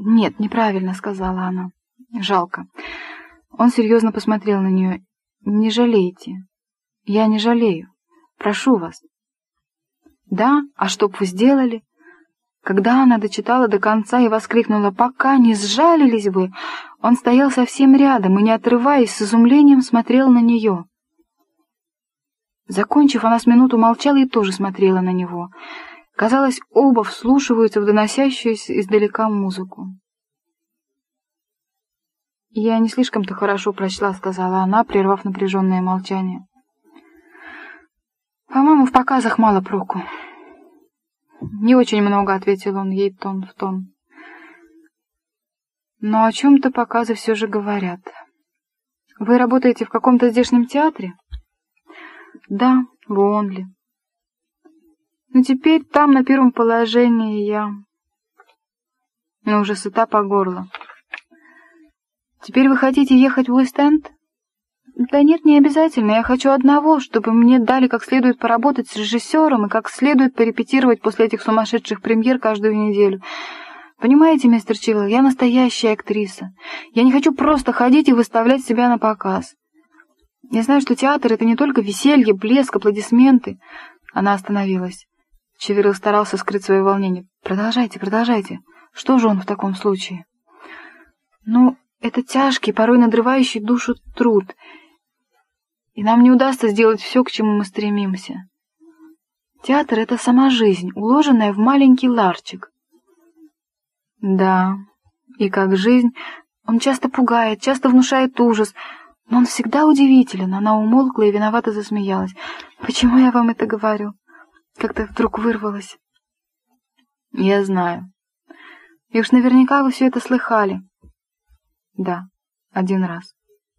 «Нет, неправильно», — сказала она. «Жалко». Он серьезно посмотрел на нее. «Не жалейте». «Я не жалею. Прошу вас». «Да? А что б вы сделали?» Когда она дочитала до конца и воскликнула «Пока не сжалились вы!», он стоял совсем рядом и, не отрываясь, с изумлением смотрел на нее. Закончив, она с минуту молчала и тоже смотрела на него. Казалось, оба вслушиваются в доносящуюся издалека музыку. «Я не слишком-то хорошо прочла», — сказала она, прервав напряженное молчание. «По-моему, в показах мало проку». «Не очень много», — ответил он ей тон в тон. «Но о чем-то показы все же говорят. Вы работаете в каком-то здешнем театре?» «Да, в Уонли. Но теперь там на первом положении я уже сыта по горло». «Теперь вы хотите ехать в Уэст-Энд?» «Да нет, не обязательно. Я хочу одного, чтобы мне дали как следует поработать с режиссером и как следует порепетировать после этих сумасшедших премьер каждую неделю. Понимаете, мистер Чивилл, я настоящая актриса. Я не хочу просто ходить и выставлять себя на показ. Я знаю, что театр — это не только веселье, блеск, аплодисменты». Она остановилась. Чивилл старался скрыть свое волнение. «Продолжайте, продолжайте. Что же он в таком случае?» «Ну, это тяжкий, порой надрывающий душу труд, и нам не удастся сделать все, к чему мы стремимся. Театр — это сама жизнь, уложенная в маленький ларчик». «Да, и как жизнь, он часто пугает, часто внушает ужас, но он всегда удивителен». Она умолкла и виновато засмеялась. «Почему я вам это говорю?» Как-то вдруг вырвалось. «Я знаю. И уж наверняка вы все это слыхали». «Да, один раз».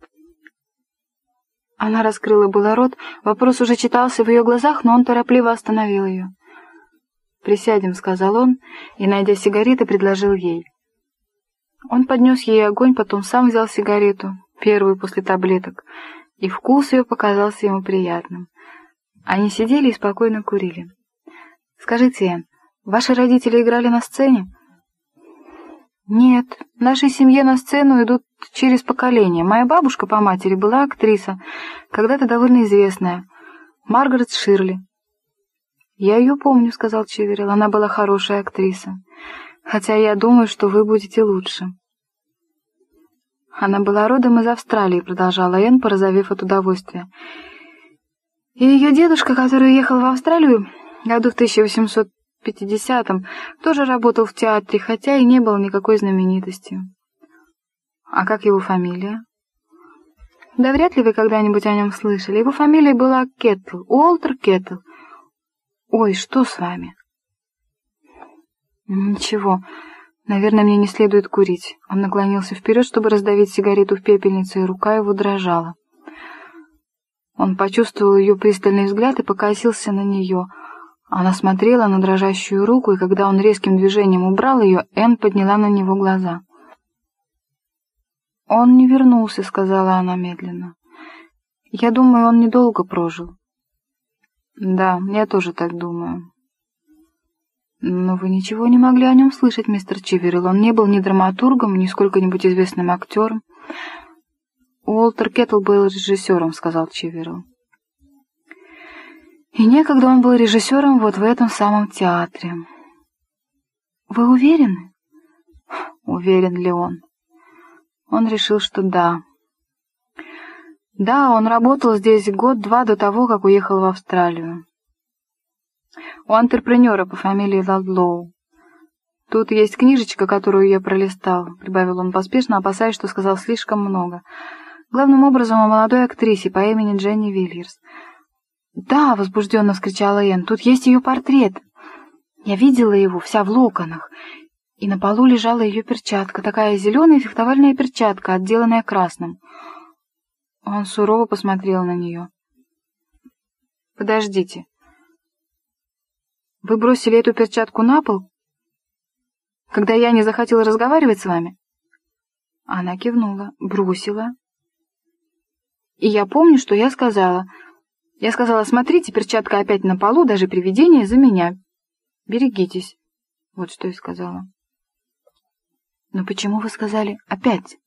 Она раскрыла было рот, вопрос уже читался в ее глазах, но он торопливо остановил ее. «Присядем», — сказал он, и, найдя сигареты, предложил ей. Он поднес ей огонь, потом сам взял сигарету, первую после таблеток, и вкус ее показался ему приятным. Они сидели и спокойно курили. «Скажите, Энн, ваши родители играли на сцене?» «Нет, в нашей семье на сцену идут через поколение. Моя бабушка по матери была актриса, когда-то довольно известная, Маргарет Ширли». «Я ее помню», — сказал Чиверилл, — «она была хорошая актриса. Хотя я думаю, что вы будете лучше». «Она была родом из Австралии», — продолжала Энн, порозовев от удовольствия. «И ее дедушка, который уехал в Австралию году в 1850-м, тоже работал в театре, хотя и не был никакой знаменитостью». «А как его фамилия?» «Да вряд ли вы когда-нибудь о нем слышали. Его фамилия была Кеттл, Уолтер Кеттл». «Ой, что с вами?» «Ничего. Наверное, мне не следует курить». Он наклонился вперед, чтобы раздавить сигарету в пепельницу, и рука его дрожала. Он почувствовал ее пристальный взгляд и покосился на нее. Она смотрела на дрожащую руку, и когда он резким движением убрал ее, Энн подняла на него глаза. «Он не вернулся», — сказала она медленно. «Я думаю, он недолго прожил». «Да, я тоже так думаю». «Но вы ничего не могли о нем слышать, мистер Чиверилл. Он не был ни драматургом, ни сколько-нибудь известным актером». «Уолтер Кеттл был режиссером», — сказал Чиверилл. «И некогда он был режиссером вот в этом самом театре». «Вы уверены?» «Уверен ли он?» Он решил, что да. Да, он работал здесь год-два до того, как уехал в Австралию. У антрепренера по фамилии Ладлоу. Тут есть книжечка, которую я пролистал, прибавил он поспешно, опасаясь, что сказал слишком много. Главным образом о молодой актрисе по имени Дженни Вильерс. «Да!» — возбужденно вскричала Энн. «Тут есть ее портрет. Я видела его, вся в локонах. И на полу лежала ее перчатка, такая зеленая фехтовальная перчатка, отделанная красным». Он сурово посмотрел на нее. «Подождите. Вы бросили эту перчатку на пол, когда я не захотела разговаривать с вами?» Она кивнула. «Бросила. И я помню, что я сказала. Я сказала: смотрите, перчатка опять на полу, даже привидение за меня. Берегитесь». Вот что я сказала. Но почему вы сказали «опять»?